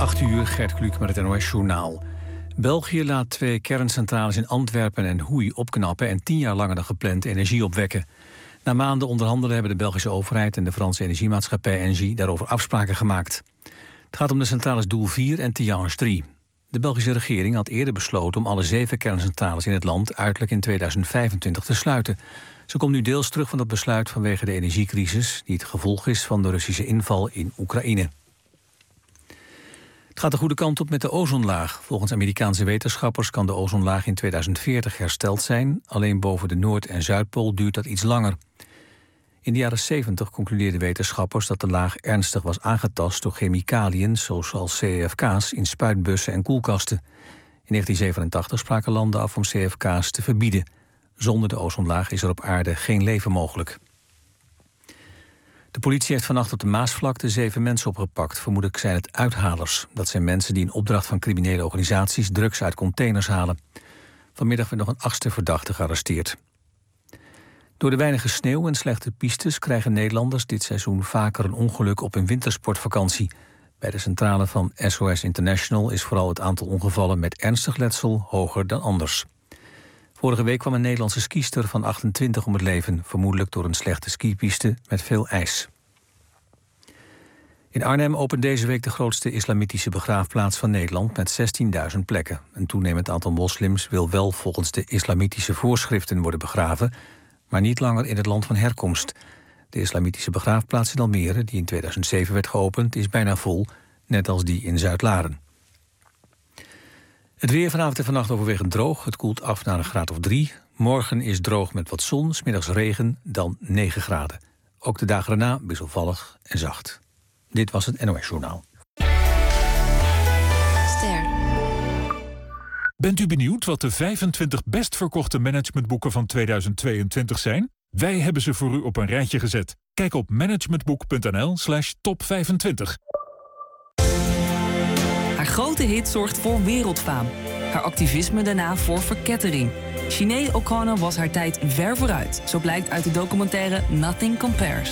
8 uur, Gert Kluk met het NOS-journaal. België laat 2 kerncentrales in Antwerpen en Hoei opknappen en 10 jaar langer dan gepland energie opwekken. Na maanden onderhandelen hebben de Belgische overheid en de Franse energiemaatschappij Engie daarover afspraken gemaakt. Het gaat om de centrales Doel 4 en Tihange 3. De Belgische regering had eerder besloten om alle 7 kerncentrales in het land uiterlijk in 2025 te sluiten. Ze komt nu deels terug van dat besluit vanwege de energiecrisis die het gevolg is van de Russische inval in Oekraïne. Het gaat de goede kant op met de ozonlaag. Volgens Amerikaanse wetenschappers kan de ozonlaag in 2040 hersteld zijn. Alleen boven de Noord- en Zuidpool duurt dat iets langer. In de jaren 70 concludeerden wetenschappers dat de laag ernstig was aangetast door chemicaliën zoals CFK's in spuitbussen en koelkasten. In 1987 spraken landen af om CFK's te verbieden. Zonder de ozonlaag is er op aarde geen leven mogelijk. De politie heeft vannacht op de Maasvlakte 7 mensen opgepakt. Vermoedelijk zijn het uithalers. Dat zijn mensen die in opdracht van criminele organisaties drugs uit containers halen. Vanmiddag werd nog een 8e verdachte gearresteerd. Door de weinige sneeuw en slechte pistes krijgen Nederlanders dit seizoen vaker een ongeluk op hun wintersportvakantie. Bij de centrale van SOS International is vooral het aantal ongevallen met ernstig letsel hoger dan anders. Vorige week kwam een Nederlandse skister van 28 om het leven, vermoedelijk door een slechte skipiste met veel ijs. In Arnhem opent deze week de grootste islamitische begraafplaats van Nederland met 16.000 plekken. Een toenemend aantal moslims wil wel volgens de islamitische voorschriften worden begraven, maar niet langer in het land van herkomst. De islamitische begraafplaats in Almere, die in 2007 werd geopend, is bijna vol, net als die in Zuidlaren. Het weer vanavond en vannacht overwegend droog. Het koelt af naar een graad of 3. Morgen is droog met wat zon, 's middags regen, dan 9 graden. Ook de dagen erna wisselvallig en zacht. Dit was het NOS-journaal. Ster. Bent u benieuwd wat de 25 best verkochte managementboeken van 2022 zijn? Wij hebben ze voor u op een rijtje gezet. Kijk op managementboek.nl/top25. Haar grote hit zorgt voor wereldfaam. Haar activisme daarna voor verkettering. Sinéad O'Connor was haar tijd ver vooruit. Zo blijkt uit de documentaire Nothing Compares.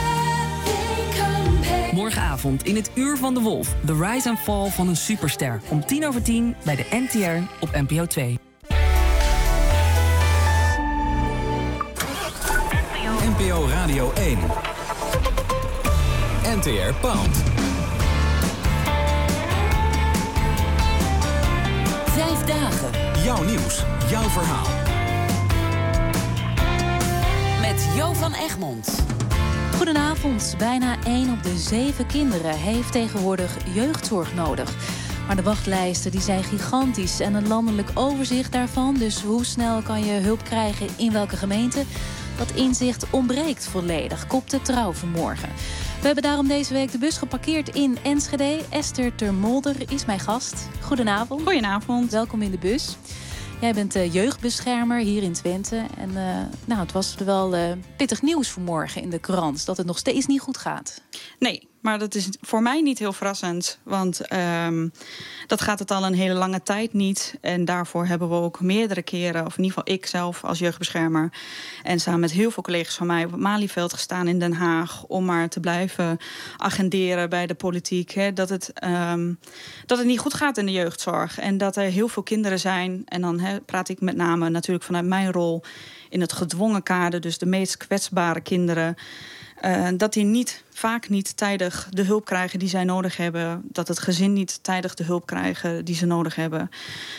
Morgenavond in het Uur van de Wolf. The Rise and Fall van een superster. Om 10:10 bij de NTR op NPO 2. NPO Radio 1. NTR Pound. 5 dagen. Jouw nieuws, jouw verhaal. Met Jo van Egmond. Goedenavond. Bijna 1 op de 7 kinderen heeft tegenwoordig jeugdzorg nodig. Maar de wachtlijsten die zijn gigantisch en een landelijk overzicht daarvan, dus hoe snel kan je hulp krijgen in welke gemeente, dat inzicht ontbreekt volledig, kopte Trouw vanmorgen. We hebben daarom deze week de bus geparkeerd in Enschede. Esther Termolder is mijn gast. Goedenavond. Goedenavond. Welkom in de bus. Jij bent jeugdbeschermer hier in Twente. En het was wel pittig nieuws vanmorgen in de krant, dat het nog steeds niet goed gaat. Nee, maar dat is voor mij niet heel verrassend. Want dat gaat het al een hele lange tijd niet. En daarvoor hebben we ook meerdere keren, of in ieder geval ik zelf als jeugdbeschermer, en samen met heel veel collega's van mij op het Malieveld gestaan in Den Haag, om maar te blijven agenderen bij de politiek. Hè, dat het niet goed gaat in de jeugdzorg. En dat er heel veel kinderen zijn. En dan praat ik met name natuurlijk vanuit mijn rol in het gedwongen kader. Dus de meest kwetsbare kinderen. Dat die vaak niet tijdig de hulp krijgen die zij nodig hebben. Dat het gezin niet tijdig de hulp krijgen die ze nodig hebben.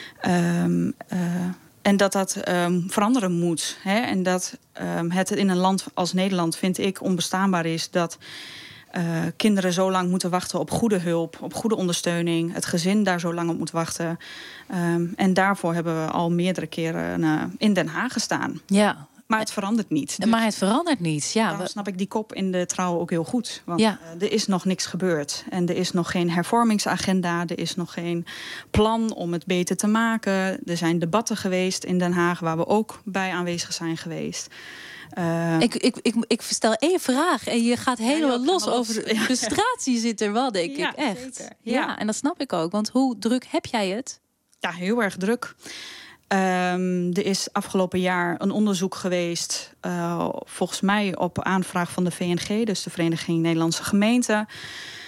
En dat veranderen moet. Hè? En dat het in een land als Nederland, vind ik, onbestaanbaar is dat kinderen zo lang moeten wachten op goede hulp, op goede ondersteuning. Het gezin daar zo lang op moet wachten. En daarvoor hebben we al meerdere keren in Den Haag gestaan. Ja. Maar het verandert niet. Maar het verandert niet, ja. Daarom snap ik die kop in de Trouw ook heel goed. Want er is nog niks gebeurd. En er is nog geen hervormingsagenda. Er is nog geen plan om het beter te maken. Er zijn debatten geweest in Den Haag waar we ook bij aanwezig zijn geweest. Ik stel één vraag en je gaat helemaal los over de frustratie zit er wel, denk ik. Echt. Zeker. Ja, en dat snap ik ook. Want hoe druk heb jij het? Ja, heel erg druk. Er is afgelopen jaar een onderzoek geweest, volgens mij op aanvraag van de VNG, dus de Vereniging Nederlandse Gemeenten.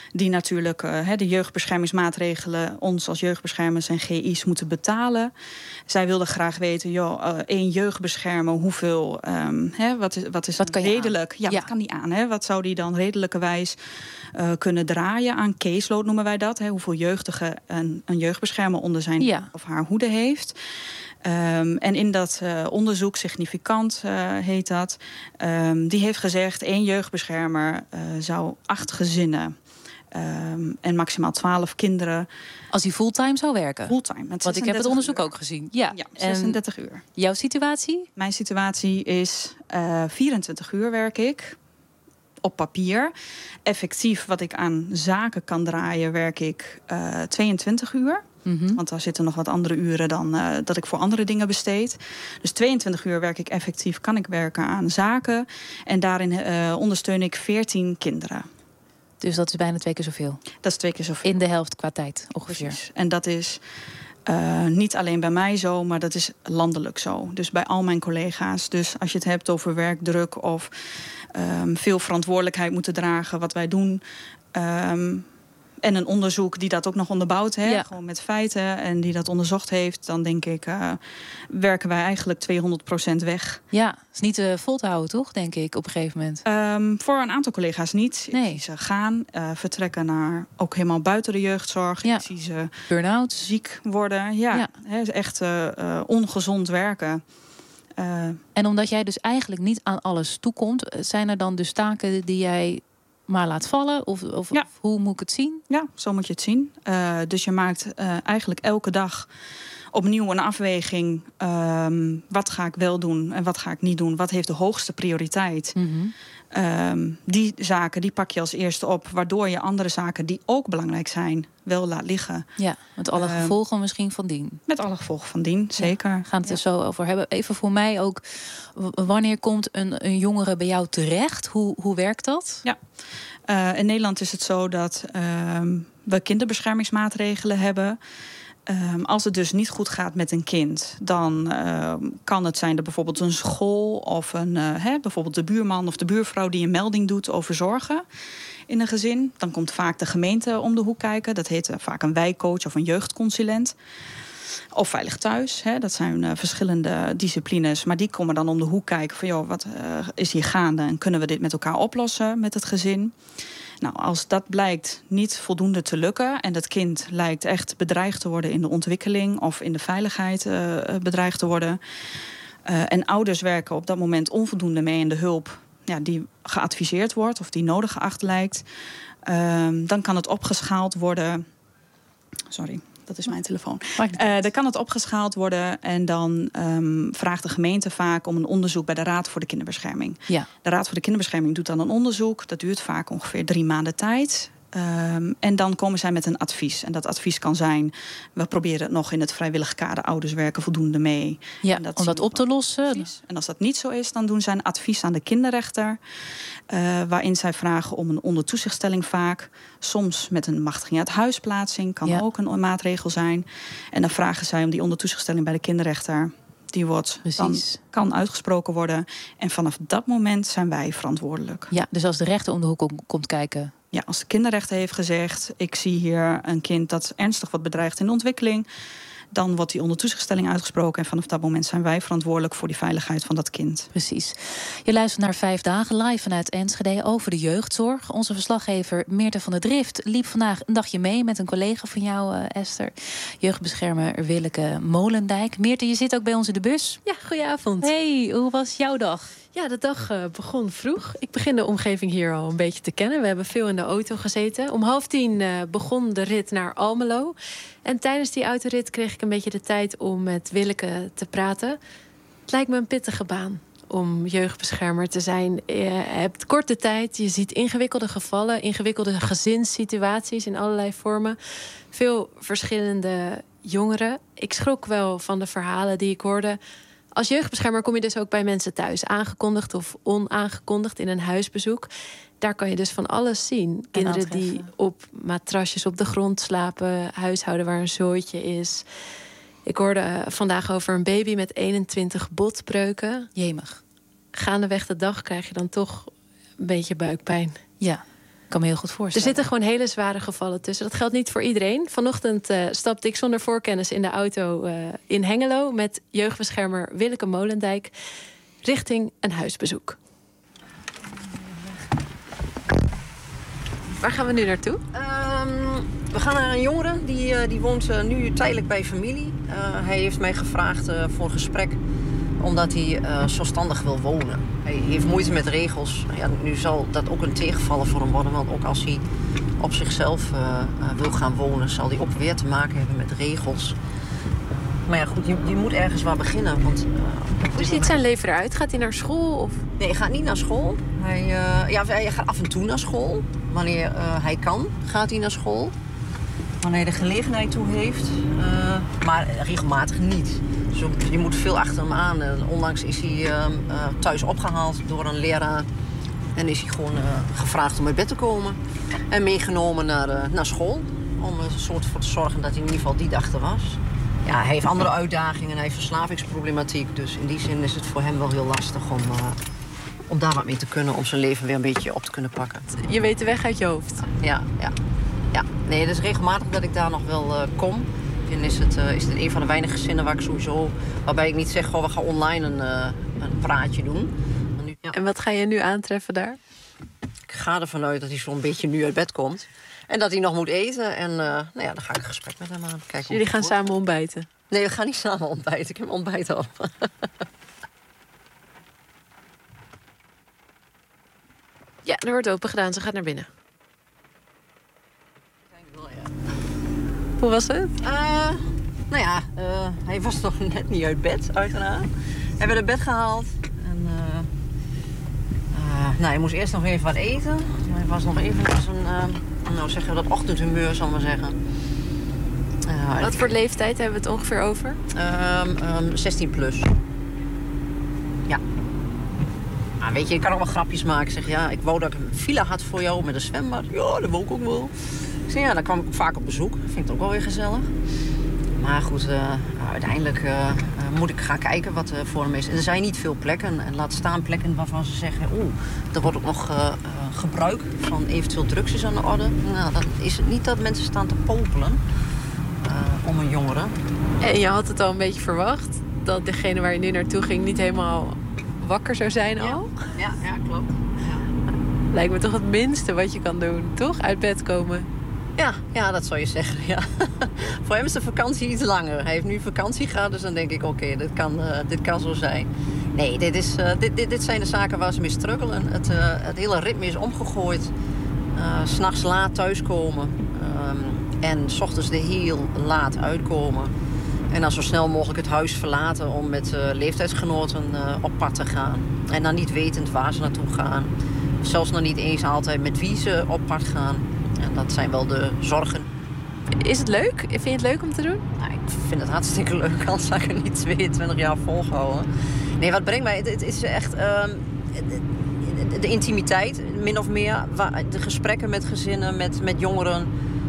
die natuurlijk de jeugdbeschermingsmaatregelen ons als jeugdbeschermers en GI's moeten betalen. Zij wilden graag weten, 1 jeugdbeschermer, hoeveel, wat kan redelijk? Wat kan die aan? Wat zou die dan redelijkerwijs kunnen draaien aan caseload, noemen wij dat? Hoeveel jeugdigen een jeugdbeschermer onder zijn of haar hoede heeft. En in dat onderzoek, significant heet dat, die heeft gezegd 1 jeugdbeschermer zou 8 gezinnen en maximaal 12 kinderen. Als hij fulltime zou werken? Fulltime. Want ik heb het onderzoek ook gezien. Ja, 36 uur. Jouw situatie? Mijn situatie is 24 uur werk ik. Op papier. Effectief wat ik aan zaken kan draaien, werk ik 22 uur. Mm-hmm. Want daar zitten nog wat andere uren dan dat ik voor andere dingen besteed. Dus 22 uur werk ik effectief, kan ik werken aan zaken. En daarin ondersteun ik 14 kinderen. Dus dat is bijna 2 keer zoveel? Dat is 2 keer zoveel. In de helft qua tijd ongeveer? Precies. En dat is niet alleen bij mij zo, maar dat is landelijk zo. Dus bij al mijn collega's. Dus als je het hebt over werkdruk of veel verantwoordelijkheid moeten dragen, wat wij doen. En een onderzoek die dat ook nog onderbouwt, gewoon met feiten, en die dat onderzocht heeft, dan denk ik, werken wij eigenlijk 200% weg. Ja, is niet vol te houden, toch, denk ik, op een gegeven moment? Voor een aantal collega's niet. Nee. Ik zie ze gaan, vertrekken naar ook helemaal buiten de jeugdzorg. Ja. Ik zie ze burn-out, ziek worden. Ja. Echt ongezond werken. En omdat jij dus eigenlijk niet aan alles toekomt, zijn er dan dus taken die jij maar laat vallen? Of hoe moet ik het zien? Ja, zo moet je het zien. Dus je maakt eigenlijk elke dag opnieuw een afweging. Wat ga ik wel doen en wat ga ik niet doen? Wat heeft de hoogste prioriteit? Mm-hmm. Die zaken die pak je als eerste op, waardoor je andere zaken die ook belangrijk zijn wel laat liggen. Ja, met alle gevolgen misschien van dien. Met alle gevolgen van dien, zeker. We gaan het er zo over hebben. Even voor mij ook, wanneer komt een jongere bij jou terecht? Hoe werkt dat? Ja, in Nederland is het zo dat we kinderbeschermingsmaatregelen hebben. Als het dus niet goed gaat met een kind, dan kan het zijn dat bijvoorbeeld een school of bijvoorbeeld de buurman of de buurvrouw die een melding doet over zorgen in een gezin. Dan komt vaak de gemeente om de hoek kijken. Dat heet vaak een wijkcoach of een jeugdconsulent. Of Veilig Thuis. Dat zijn verschillende disciplines. Maar die komen dan om de hoek kijken van, wat is hier gaande en kunnen we dit met elkaar oplossen met het gezin? Nou, als dat blijkt niet voldoende te lukken en dat kind lijkt echt bedreigd te worden in de ontwikkeling of in de veiligheid bedreigd te worden, en ouders werken op dat moment onvoldoende mee in de hulp die geadviseerd wordt of die nodig geacht lijkt, dan kan het opgeschaald worden. Sorry. Dat is mijn telefoon. Dan kan het opgeschaald worden en dan vraagt de gemeente vaak om een onderzoek bij de Raad voor de Kinderbescherming. Ja. De Raad voor de Kinderbescherming doet dan een onderzoek. Dat duurt vaak ongeveer 3 maanden tijd. En dan komen zij met een advies. En dat advies kan zijn, we proberen het nog in het vrijwillig kader, ouders werken voldoende mee. Ja, om dat op te lossen. Precies. En als dat niet zo is, dan doen zij een advies aan de kinderrechter. Waarin zij vragen om een ondertoezichtstelling vaak. Soms met een machtiging uit huisplaatsing, kan ook een maatregel zijn. En dan vragen zij om die ondertoezichtstelling bij de kinderrechter. Die kan uitgesproken worden. En vanaf dat moment zijn wij verantwoordelijk. Ja, dus als de rechter om de hoek komt kijken. Ja, als de kinderrechter heeft gezegd, ik zie hier een kind dat ernstig wordt bedreigd in de ontwikkeling, dan wordt die ondertoezichtstelling uitgesproken. En vanaf dat moment zijn wij verantwoordelijk voor die veiligheid van dat kind. Precies. Je luistert naar 5 dagen live vanuit Enschede over de jeugdzorg. Onze verslaggever Meerte van der Drift liep vandaag een dagje mee met een collega van jou, Esther. Jeugdbeschermer Willeke Molendijk. Meerte, je zit ook bij ons in de bus. Ja, goedenavond. Hey, hoe was jouw dag? Ja, de dag begon vroeg. Ik begin de omgeving hier al een beetje te kennen. We hebben veel in de auto gezeten. Om 9:30 begon de rit naar Almelo. En tijdens die autorit kreeg ik een beetje de tijd om met Willeke te praten. Het lijkt me een pittige baan om jeugdbeschermer te zijn. Je hebt korte tijd, je ziet ingewikkelde gevallen, ingewikkelde gezinssituaties in allerlei vormen. Veel verschillende jongeren. Ik schrok wel van de verhalen die ik hoorde. Als jeugdbeschermer kom je dus ook bij mensen thuis, aangekondigd of onaangekondigd in een huisbezoek. Daar kan je dus van alles zien. Kinderen die op matrasjes op de grond slapen, huishouden waar een zooitje is. Ik hoorde vandaag over een baby met 21 botbreuken. Jemig. Gaandeweg de dag krijg je dan toch een beetje buikpijn. Ja. kan me heel goed Er voorstellen. zitten gewoon hele zware gevallen tussen. Dat geldt niet voor iedereen. Vanochtend stapte ik zonder voorkennis in de auto in Hengelo met jeugdbeschermer Willeke Molendijk richting een huisbezoek. Waar gaan we nu naartoe? We gaan naar een jongere. Die woont nu tijdelijk bij familie. Hij heeft mij gevraagd voor een gesprek. Omdat hij zelfstandig wil wonen. Hij heeft moeite met regels. Ja, nu zal dat ook een tegenvaller voor hem worden. Want ook als hij op zichzelf wil gaan wonen... zal hij ook weer te maken hebben met regels. Maar ja, goed, je moet ergens waar beginnen. Want, hoe ziet zijn leven eruit? Gaat hij naar school? Of? Nee, hij gaat niet naar school. Hij gaat af en toe naar school. Wanneer hij kan, gaat hij naar school. Wanneer hij de gelegenheid toe heeft. Maar regelmatig niet. Dus je moet veel achter hem aan. Onlangs is hij thuis opgehaald door een leraar. En is hij gewoon gevraagd om uit bed te komen. En meegenomen naar school. Om er soort voor te zorgen dat hij in ieder geval die dag er was. Ja, hij heeft andere uitdagingen. Hij heeft verslavingsproblematiek. Dus in die zin is het voor hem wel heel lastig om daar wat mee te kunnen. Om zijn leven weer een beetje op te kunnen pakken. Je weet de weg uit je hoofd. Ja. Nee, het is regelmatig dat ik daar nog wel kom. En is het een van de weinige gezinnen waar ik sowieso... waarbij ik niet zeg, goh, we gaan online een praatje doen. Nu, ja. En wat ga je nu aantreffen daar? Ik ga ervan uit dat hij zo'n beetje nu uit bed komt. En dat hij nog moet eten. En dan ga ik een gesprek met hem aan. Kijken Jullie gaan samen ontbijten? Nee, we gaan niet samen ontbijten. Ik heb ontbijt al. Ja, er wordt open gedaan. Ze gaat naar binnen. Hoe was het? Hij was nog net niet uit bed, uiteraard. Hij werd uit bed gehaald. En, hij moest eerst nog even wat eten. Hij was nog even in zijn, dat ochtendhumeur, zal ik maar zeggen. Wat voor leeftijd hebben we het ongeveer over? 16 plus. Ja. Maar weet je, ik kan ook wel grapjes maken. Zeg, ja, ik wou dat ik een villa had voor jou met een zwembad. Ja, dat wou ik ook wel. Ik zeg, ja, dan kwam ik vaak op bezoek. Dat vind ik het ook wel weer gezellig. Maar goed, uiteindelijk moet ik gaan kijken wat er voor hem is. En er zijn niet veel plekken. En laat staan plekken waarvan ze zeggen... er wordt ook nog gebruik van eventueel drugs is aan de orde. Nou, dan is het niet dat mensen staan te popelen om een jongere. En je had het al een beetje verwacht... dat degene waar je nu naartoe ging niet helemaal wakker zou zijn al? Ja, klopt. Ja. Lijkt me toch het minste wat je kan doen, toch? Uit bed komen. Ja, dat zou je zeggen, ja. Voor hem is de vakantie iets langer. Hij heeft nu vakantie gehad, dus dan denk ik, oké, dit kan zo zijn. Nee, dit zijn de zaken waar ze mee struggelen. Het hele ritme is omgegooid. 's Nachts laat thuiskomen. En 's ochtends heel laat uitkomen. En dan zo snel mogelijk het huis verlaten om met leeftijdsgenoten op pad te gaan. En dan niet wetend waar ze naartoe gaan. Zelfs nog niet eens altijd met wie ze op pad gaan. En dat zijn wel de zorgen. Is het leuk? Vind je het leuk om te doen? Nou, ik vind het hartstikke leuk, anders zou ik het niet 22 jaar volhouden. Nee, wat brengt mij? Het is echt de intimiteit, min of meer. De gesprekken met gezinnen, met jongeren.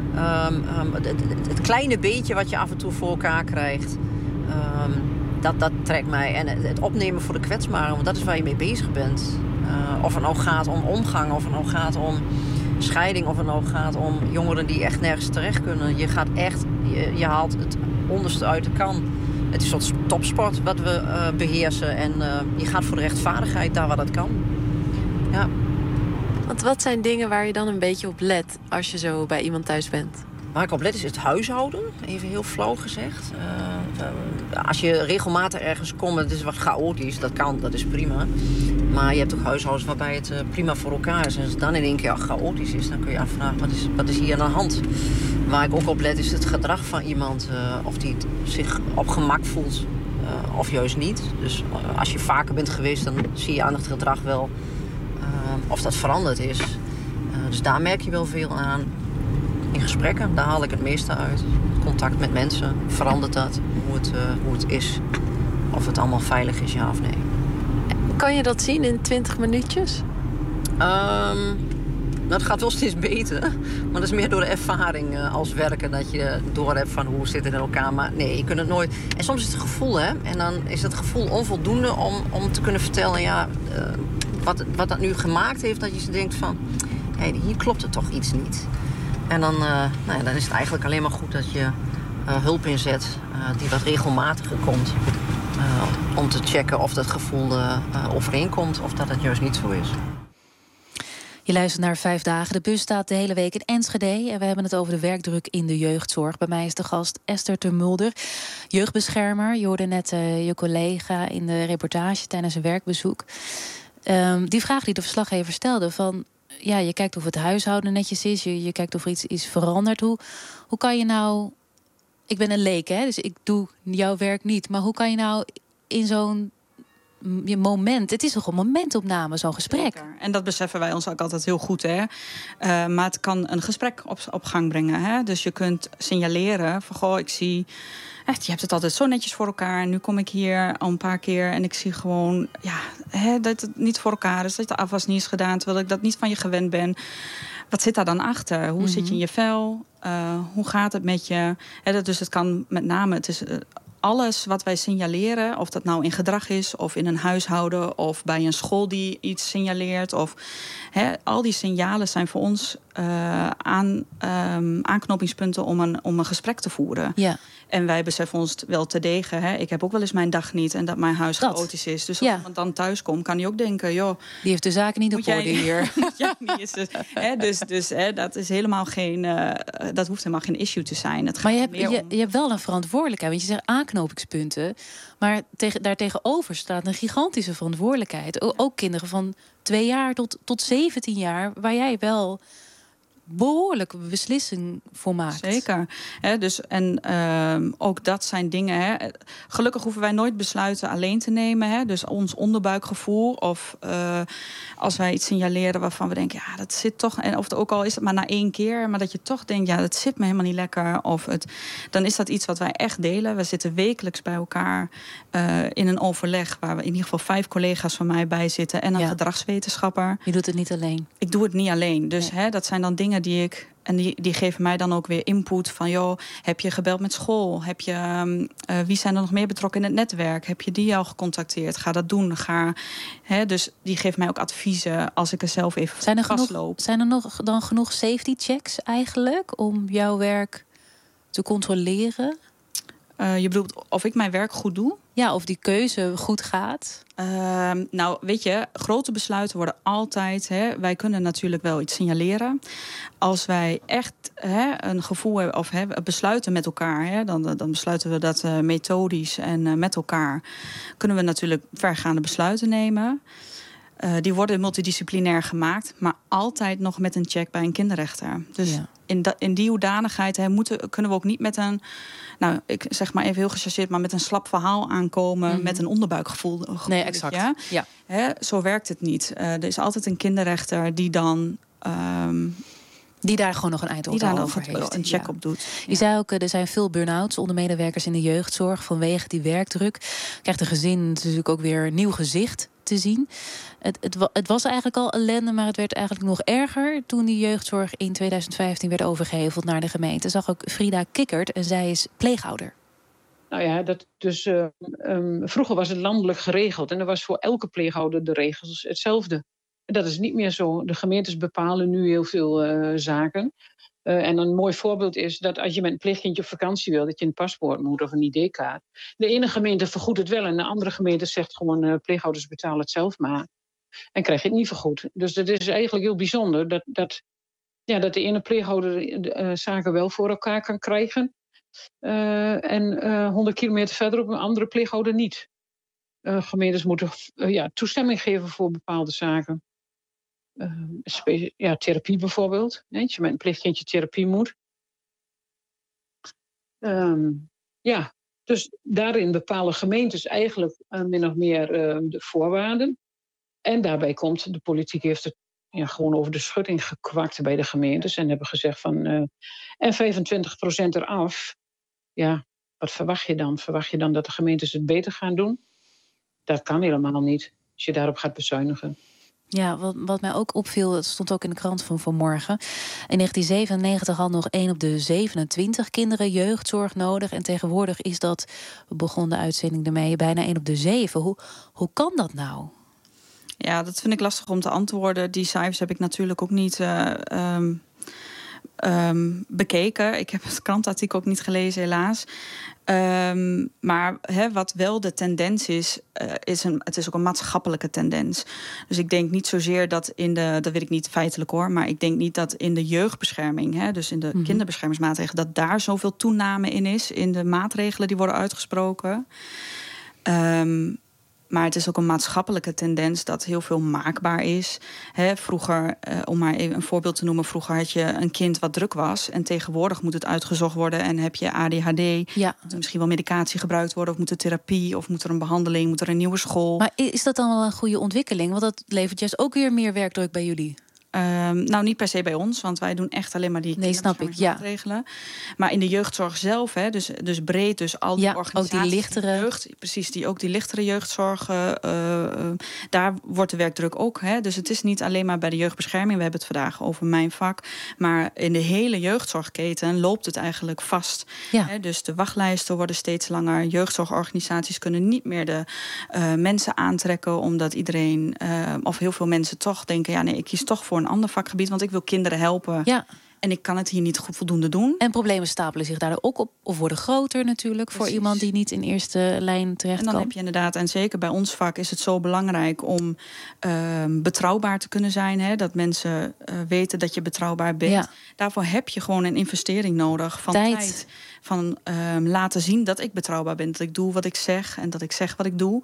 Het kleine beetje wat je af en toe voor elkaar krijgt. Dat trekt mij. En het opnemen voor de kwetsbaren, want dat is waar je mee bezig bent. Of het nou gaat om omgang, of het nou gaat om scheiding, of het nou gaat om jongeren die echt nergens terecht kunnen. Je gaat echt, je haalt het onderste uit de kan. Het is een soort topsport wat we beheersen. En je gaat voor de rechtvaardigheid daar waar dat kan. Ja. Want wat zijn dingen waar je dan een beetje op let als je zo bij iemand thuis bent? Waar ik op let is het huishouden, even heel flauw gezegd. Als je regelmatig ergens komt, het is wat chaotisch, dat kan, dat is prima. Maar je hebt ook huishoudens waarbij het prima voor elkaar is. En als het dan in één keer chaotisch is, dan kun je afvragen, wat is hier aan de hand? Waar ik ook op let is het gedrag van iemand. Of die zich op gemak voelt of juist niet. Dus als je vaker bent geweest, dan zie je aan het gedrag wel of dat veranderd is. Dus daar merk je wel veel aan. In gesprekken, daar haal ik het meeste uit. Contact met mensen, verandert dat? Hoe het is? Of het allemaal veilig is, ja of nee? Kan je dat zien in 20 minuutjes? Dat gaat wel steeds beter. Maar dat is meer door de ervaring als werker dat je doorhebt van hoe zit het in elkaar. Maar nee, je kunt het nooit. En soms is het gevoel, hè? En dan is het gevoel onvoldoende om te kunnen vertellen, ja, wat dat nu gemaakt heeft. Dat je denkt van, Hier klopt het toch iets niet. En dan is het eigenlijk alleen maar goed dat je hulp inzet die wat regelmatiger komt. Om te checken of dat gevoel overeenkomt of dat het juist niet zo is. Je luistert naar 5 dagen. De bus staat de hele week in Enschede. En we hebben het over de werkdruk in de jeugdzorg. Bij mij is de gast Esther ter Mulder, jeugdbeschermer. Je hoorde net je collega in de reportage tijdens een werkbezoek. Die vraag die de verslaggever stelde van... Ja, je kijkt of het huishouden netjes is. Je kijkt of er iets is veranderd. Hoe kan je nou... Ik ben een leek, hè, dus ik doe jouw werk niet. Maar hoe kan je nou in zo'n moment... Het is toch een momentopname, zo'n gesprek. Zeker. En dat beseffen wij ons ook altijd heel goed. Hè? Maar het kan een gesprek op gang brengen. Hè? Dus je kunt signaleren van... Goh, ik zie... Echt, je hebt het altijd zo netjes voor elkaar. En nu kom ik hier al een paar keer en ik zie gewoon... dat het niet voor elkaar is. Dat de afwas niet is gedaan, terwijl ik dat niet van je gewend ben. Wat zit daar dan achter? Hoe zit je in je vel? Hoe gaat het met je? Dus het kan met name... Het is alles wat wij signaleren, of dat nou in gedrag is... of in een huishouden, of bij een school die iets signaleert... of al die signalen zijn voor ons aanknopingspunten om een gesprek te voeren. Ja. En wij beseffen ons wel terdege. Ik heb ook wel eens mijn dag niet en dat mijn huis chaotisch is. Dus als iemand dan thuis komt, kan hij ook denken... joh, die heeft de zaken niet op orde hier. Dus dat is helemaal geen... dat hoeft helemaal geen issue te zijn. Het maar je hebt wel een verantwoordelijkheid. Want je zegt aanknopingspunten. Maar daartegenover staat een gigantische verantwoordelijkheid. Ook kinderen van 2 jaar tot 17 jaar... waar jij wel... behoorlijke beslissing voor maakt. Zeker. Ook dat zijn dingen. Gelukkig hoeven wij nooit besluiten alleen te nemen. Dus ons onderbuikgevoel of als wij iets signaleren waarvan we denken... ja, dat zit toch... En of ook al is het maar na 1 keer... maar dat je toch denkt, ja, dat zit me helemaal niet lekker. Dan is dat iets wat wij echt delen. We zitten wekelijks bij elkaar in een overleg... waar we in ieder geval 5 collega's van mij bij zitten... en een gedragswetenschapper. Je doet het niet alleen? Ik doe het niet alleen. Dus dat zijn dan dingen die ik... En die geven mij dan ook weer input van... joh, heb je gebeld met school? Wie zijn er nog meer betrokken in het netwerk? Heb je die al gecontacteerd? Ga dat doen. Dus die geeft mij ook adviezen als ik er zelf even vastloop. Zijn er nog dan genoeg safety checks eigenlijk... om jouw werk te controleren? Je bedoelt of ik mijn werk goed doe? Ja, of die keuze goed gaat? Nou, weet je, grote besluiten worden altijd... wij kunnen natuurlijk wel iets signaleren. Als wij echt een gevoel hebben of besluiten met elkaar... dan besluiten we dat methodisch en met elkaar... kunnen we natuurlijk vergaande besluiten nemen... Die worden multidisciplinair gemaakt... maar altijd nog met een check bij een kinderrechter. Dus in die hoedanigheid kunnen we ook niet met een... nou, ik zeg maar even heel gechargeerd... maar met een slap verhaal aankomen... met een onderbuikgevoel. Nee, exact. Ja? Zo werkt het niet. Er is altijd een kinderrechter die dan... die daar gewoon nog een eindtotaal over heeft. Een check op doet. Je zei ook, er zijn veel burn-outs onder medewerkers in de jeugdzorg... vanwege die werkdruk. Krijgt een gezin natuurlijk ook weer een nieuw gezicht te zien. Het was eigenlijk al ellende, maar het werd eigenlijk nog erger... toen die jeugdzorg in 2015 werd overgeheveld naar de gemeente. Zag ook Frida Kikkert en zij is pleegouder. Nou ja, vroeger was het landelijk geregeld... en er was voor elke pleeghouder de regels hetzelfde. Dat is niet meer zo. De gemeentes bepalen nu heel veel zaken. En een mooi voorbeeld is dat als je met een pleegkindje op vakantie wil... dat je een paspoort moet of een ID-kaart. De ene gemeente vergoedt het wel en de andere gemeente zegt gewoon... pleegouders betalen het zelf maar. En krijg je het niet vergoed. Dus dat is eigenlijk heel bijzonder dat de ene pleeghouder zaken wel voor elkaar kan krijgen... en 100 kilometer verderop een andere pleeghouder niet. Gemeentes moeten toestemming geven voor bepaalde zaken. Therapie bijvoorbeeld. Als je met een pleegkindje therapie moet. Dus daarin bepalen gemeentes eigenlijk min of meer de voorwaarden. En daarbij komt, de politiek heeft het gewoon over de schutting gekwakt bij de gemeentes. En hebben gezegd van... en 25% eraf. Ja, wat verwacht je dan? Verwacht je dan dat de gemeentes het beter gaan doen? Dat kan helemaal niet, als je daarop gaat bezuinigen. Ja, wat mij ook opviel, het stond ook in de krant van vanmorgen. In 1997 had nog 1 op de 27 kinderen jeugdzorg nodig. En tegenwoordig is dat, we begonnen de uitzending ermee, bijna 1 op de 7. Hoe kan dat nou? Ja, dat vind ik lastig om te antwoorden. Die cijfers heb ik natuurlijk ook niet bekeken. Ik heb het krantartikel ook niet gelezen, helaas. Maar wat wel de tendens is, het is ook een maatschappelijke tendens. Dus ik denk niet zozeer dat dat weet ik niet feitelijk hoor, maar ik denk niet dat in de jeugdbescherming, dus in de kinderbeschermingsmaatregelen, dat daar zoveel toename in is, in de maatregelen die worden uitgesproken. Maar het is ook een maatschappelijke tendens dat heel veel maakbaar is. Vroeger, om maar even een voorbeeld te noemen, vroeger had je een kind wat druk was. En tegenwoordig moet het uitgezocht worden. En heb je ADHD, moet er misschien wel medicatie gebruikt worden, of moet er therapie, of moet er een behandeling, moet er een nieuwe school. Maar is dat dan wel een goede ontwikkeling? Want dat levert juist ook weer meer werkdruk bij jullie. Nou, niet per se bij ons, want wij doen echt alleen maar die maatregelen. Maar in de jeugdzorg zelf, dus breed, dus al die organisaties, ook die lichtere jeugd, precies, ook die lichtere jeugdzorg, daar wordt de werkdruk ook. Dus het is niet alleen maar bij de jeugdbescherming. We hebben het vandaag over mijn vak, maar in de hele jeugdzorgketen loopt het eigenlijk vast. Dus de wachtlijsten worden steeds langer. Jeugdzorgorganisaties kunnen niet meer de mensen aantrekken, omdat iedereen of heel veel mensen toch denken, ik kies toch voor een ander vakgebied, want ik wil kinderen helpen. En ik kan het hier niet goed voldoende doen. En problemen stapelen zich daardoor ook op, of worden groter natuurlijk. Precies. Voor iemand die niet in eerste lijn terecht kan. En dan heb je inderdaad, en zeker bij ons vak is het zo belangrijk om betrouwbaar te kunnen zijn. Dat mensen weten dat je betrouwbaar bent. Daarvoor heb je gewoon een investering nodig van tijd. Van laten zien dat ik betrouwbaar ben. Dat ik doe wat ik zeg en dat ik zeg wat ik doe.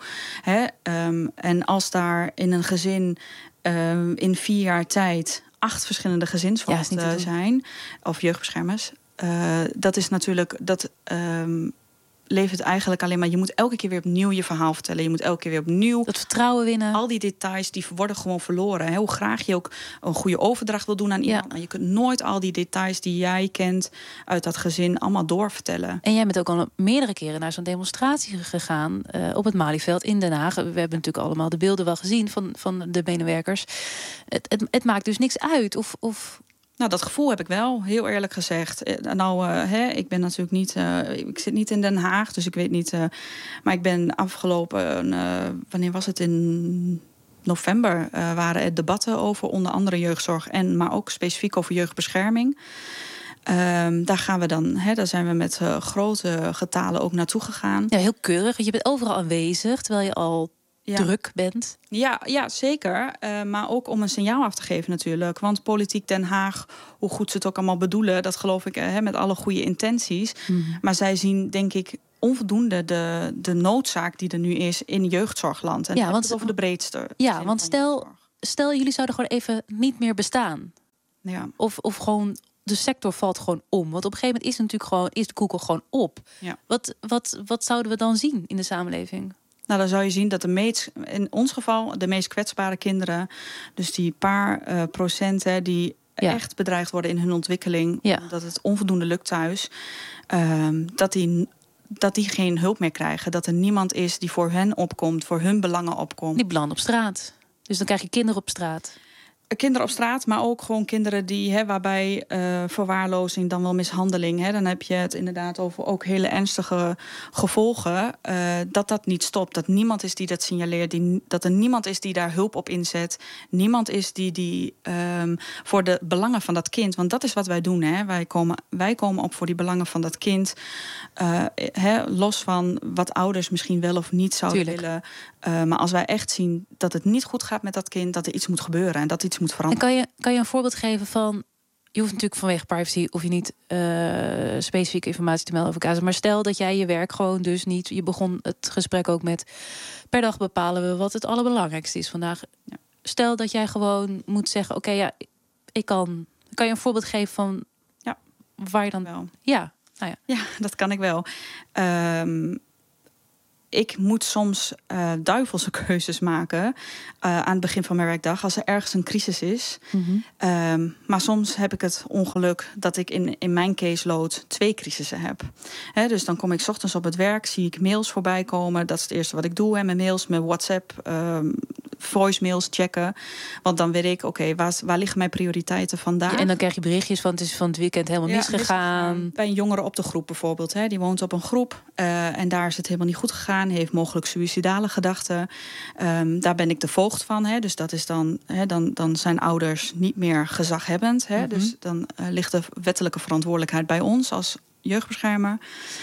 En als daar in een gezin in 4 jaar tijd 8 verschillende gezinsvoogden zijn, of jeugdbeschermers, dat is natuurlijk, dat levert eigenlijk alleen maar, je moet elke keer weer opnieuw je verhaal vertellen. Je moet elke keer weer opnieuw dat vertrouwen winnen. Al die details die worden gewoon verloren. Hoe graag je ook een goede overdracht wil doen aan iemand, maar je kunt nooit al die details die jij kent uit dat gezin allemaal doorvertellen. En jij bent ook al meerdere keren naar zo'n demonstratie gegaan op het Malieveld in Den Haag. We hebben natuurlijk allemaal de beelden wel gezien van de medewerkers. Het maakt dus niks uit of Nou, dat gevoel heb ik wel, heel eerlijk gezegd. Ik ben natuurlijk niet, ik zit niet in Den Haag, dus ik weet niet. Maar ik ben afgelopen, wanneer was het? In november waren er debatten over onder andere jeugdzorg maar ook specifiek over jeugdbescherming. Daar gaan we dan, daar zijn we met grote getalen ook naartoe gegaan. Ja, heel keurig, want je bent overal aanwezig, terwijl je al druk bent. Ja, zeker. Maar ook om een signaal af te geven natuurlijk. Want politiek Den Haag, hoe goed ze het ook allemaal bedoelen, dat geloof ik met alle goede intenties. Maar zij zien, denk ik, onvoldoende de noodzaak die er nu is in jeugdzorgland. En want over de breedste. Ja, want stel jullie zouden gewoon even niet meer bestaan. Ja. Of gewoon de sector valt gewoon om. Want op een gegeven moment is de koekel gewoon op. Ja. Wat zouden we dan zien in de samenleving? Nou, dan zou je zien dat in ons geval de meest kwetsbare kinderen, dus die paar procenten die echt bedreigd worden in hun ontwikkeling, dat het onvoldoende lukt thuis, dat die geen hulp meer krijgen. Dat er niemand is die voor hen opkomt, voor hun belangen opkomt. Die belanden op straat. Dus dan krijg je kinderen op straat. Kinderen op straat, maar ook gewoon kinderen die waarbij verwaarlozing, dan wel mishandeling. Dan heb je het inderdaad over ook hele ernstige gevolgen. Dat niet stopt. Dat niemand is die dat signaleert. Dat er niemand is die daar hulp op inzet. Niemand is die voor de belangen van dat kind. Want dat is wat wij doen. Wij komen op voor die belangen van dat kind. Los van wat ouders misschien wel of niet zouden willen. Maar als wij echt zien dat het niet goed gaat met dat kind, dat er iets moet gebeuren en dat iets moet veranderen. En kan je een voorbeeld geven van, je hoeft natuurlijk vanwege privacy of je niet specifieke informatie te melden over casus, maar stel dat jij je werk gewoon dus niet, je begon het gesprek ook met, per dag bepalen we wat het allerbelangrijkste is vandaag. Ja. Stel dat jij gewoon moet zeggen, kan je een voorbeeld geven van waar je dan wel. Ja, dat kan ik wel. Ik moet soms duivelse keuzes maken aan het begin van mijn werkdag als er ergens een crisis is. Maar soms heb ik het ongeluk dat ik in mijn caseload 2 crisissen heb. Dus dan kom ik 's ochtends op het werk, zie ik mails voorbij komen. Dat is het eerste wat ik doe. Mijn mails, mijn WhatsApp, voicemails checken. Want dan weet ik, oké, waar liggen mijn prioriteiten vandaag? Ja, en dan krijg je berichtjes van het is van het weekend helemaal misgegaan. Bij een jongere op de groep bijvoorbeeld. Die woont op een groep en daar is het helemaal niet goed gegaan. Heeft mogelijk suïcidale gedachten. Daar ben ik de voogd van. Dus dat is dan zijn ouders niet meer gezaghebbend. Dus dan ligt de wettelijke verantwoordelijkheid bij ons als jeugdbeschermer.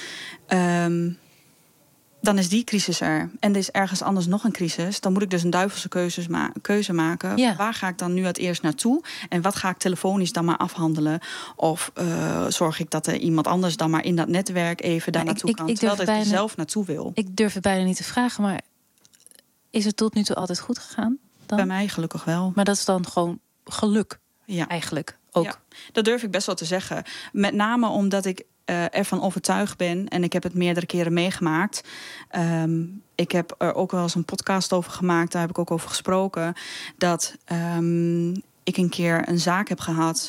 Dan is die crisis er. En er is ergens anders nog een crisis. Dan moet ik dus een duivelse keuze maken. Ja. Waar ga ik dan nu het eerst naartoe? En wat ga ik telefonisch dan maar afhandelen? Of zorg ik dat er iemand anders dan maar in dat netwerk even daar naartoe kan? Terwijl ik er zelf naartoe wil. Ik durf het bijna niet te vragen, maar is het tot nu toe altijd goed gegaan? Dan? Bij mij gelukkig wel. Maar dat is dan gewoon geluk eigenlijk ook. Ja, dat durf ik best wel te zeggen. Met name omdat ik ervan overtuigd ben, en ik heb het meerdere keren meegemaakt. Ik heb er ook wel eens een podcast over gemaakt, daar heb ik ook over gesproken, dat ik een keer een zaak heb gehad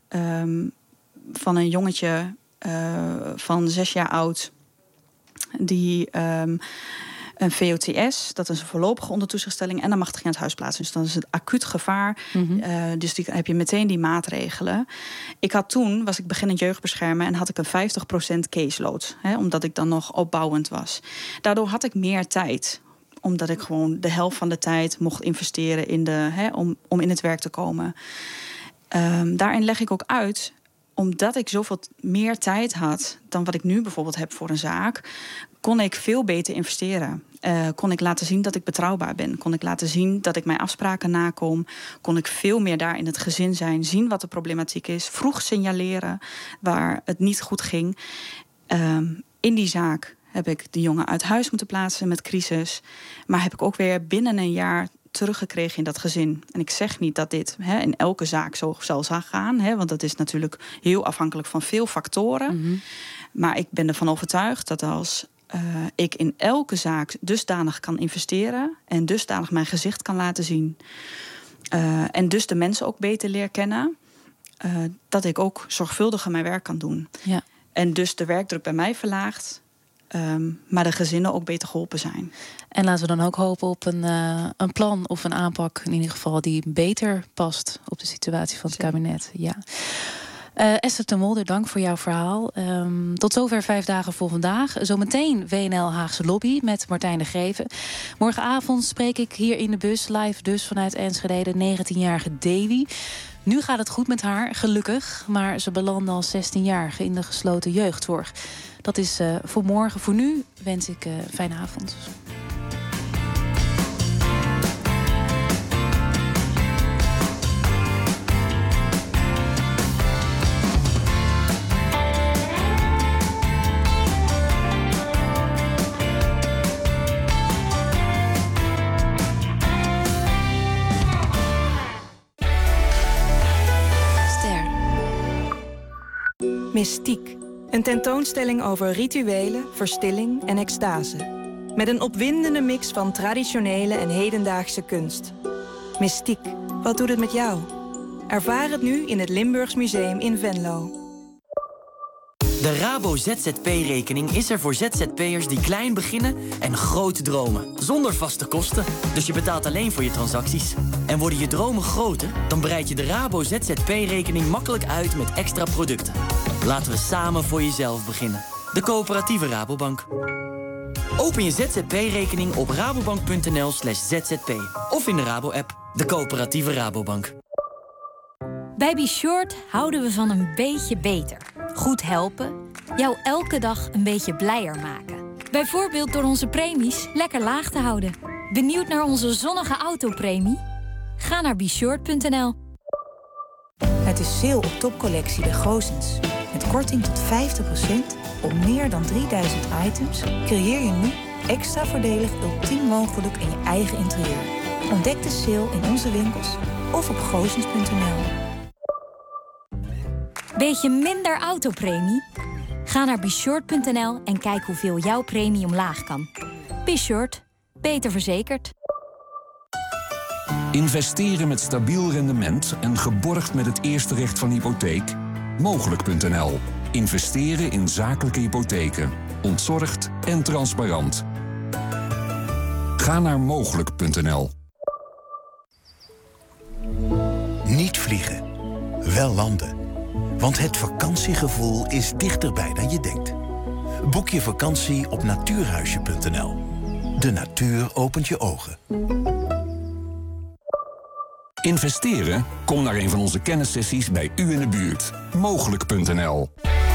van een jongetje van 6 jaar oud, die een VOTS, dat is een voorlopige ondertoezichtstelling, en dan mag het geen huisplaatsen. Dus dan is het acuut gevaar. Dus dan heb je meteen die maatregelen. Was ik beginnend jeugdbeschermer en had ik een 50% caseload. Omdat ik dan nog opbouwend was. Daardoor had ik meer tijd. Omdat ik gewoon de helft van de tijd mocht investeren in om in het werk te komen. Daarin leg ik ook uit, omdat ik zoveel meer tijd had dan wat ik nu bijvoorbeeld heb voor een zaak, kon ik veel beter investeren. Kon ik laten zien dat ik betrouwbaar ben. Kon ik laten zien dat ik mijn afspraken nakom. Kon ik veel meer daar in het gezin zijn. Zien wat de problematiek is. Vroeg signaleren waar het niet goed ging. In die zaak heb ik de jongen uit huis moeten plaatsen met crisis. Maar heb ik ook weer binnen een jaar teruggekregen in dat gezin. En ik zeg niet dat dit in elke zaak zo zal gaan. Want dat is natuurlijk heel afhankelijk van veel factoren. Maar ik ben ervan overtuigd dat als ik in elke zaak dusdanig kan investeren en dusdanig mijn gezicht kan laten zien, en dus de mensen ook beter leer kennen, dat ik ook zorgvuldiger mijn werk kan doen. Ja. En dus de werkdruk bij mij verlaagt, maar de gezinnen ook beter geholpen zijn. En laten we dan ook hopen op een plan of een aanpak, in ieder geval, die beter past op de situatie van het kabinet. Ja. Esther ten Mulder, dank voor jouw verhaal. Tot zover 5 dagen voor vandaag. Zometeen WNL Haagse Lobby met Martijn de Greven. Morgenavond spreek ik hier in de bus, live dus vanuit Enschede, de 19-jarige Davy. Nu gaat het goed met haar, gelukkig. Maar ze belandde als 16-jarige in de gesloten jeugdzorg. Dat is voor morgen. Voor nu wens ik fijne avond. Mystiek. Een tentoonstelling over rituelen, verstilling en extase. Met een opwindende mix van traditionele en hedendaagse kunst. Mystiek. Wat doet het met jou? Ervaar het nu in het Limburgs Museum in Venlo. De Rabo ZZP-rekening is er voor ZZP'ers die klein beginnen en groot dromen. Zonder vaste kosten. Dus je betaalt alleen voor je transacties. En worden je dromen groter, dan breid je de Rabo ZZP-rekening makkelijk uit met extra producten. Laten we samen voor jezelf beginnen. De coöperatieve Rabobank. Open je ZZP-rekening op rabobank.nl/zzp. Of in de Rabo-app. De coöperatieve Rabobank. Bij Be Short houden we van een beetje beter. Goed helpen, jou elke dag een beetje blijer maken. Bijvoorbeeld door onze premies lekker laag te houden. Benieuwd naar onze zonnige autopremie? Ga naar beshort.nl. Het is sale op topcollectie bij Goossens. Met korting tot 50% op meer dan 3000 items creëer je nu extra voordelig ultiem woongeluk in je eigen interieur. Ontdek de sale in onze winkels of op goossens.nl. Beetje minder autopremie? Ga naar beshort.nl en kijk hoeveel jouw premie omlaag kan. Be Short. Beter verzekerd. Investeren met stabiel rendement en geborgd met het eerste recht van hypotheek? Mogelijk.nl. Investeren in zakelijke hypotheken. Ontzorgd en transparant. Ga naar Mogelijk.nl. Niet vliegen, wel landen. Want het vakantiegevoel is dichterbij dan je denkt. Boek je vakantie op natuurhuisje.nl. De natuur opent je ogen. Investeren? Kom naar een van onze kennissessies bij u in de buurt. Mogelijk.nl.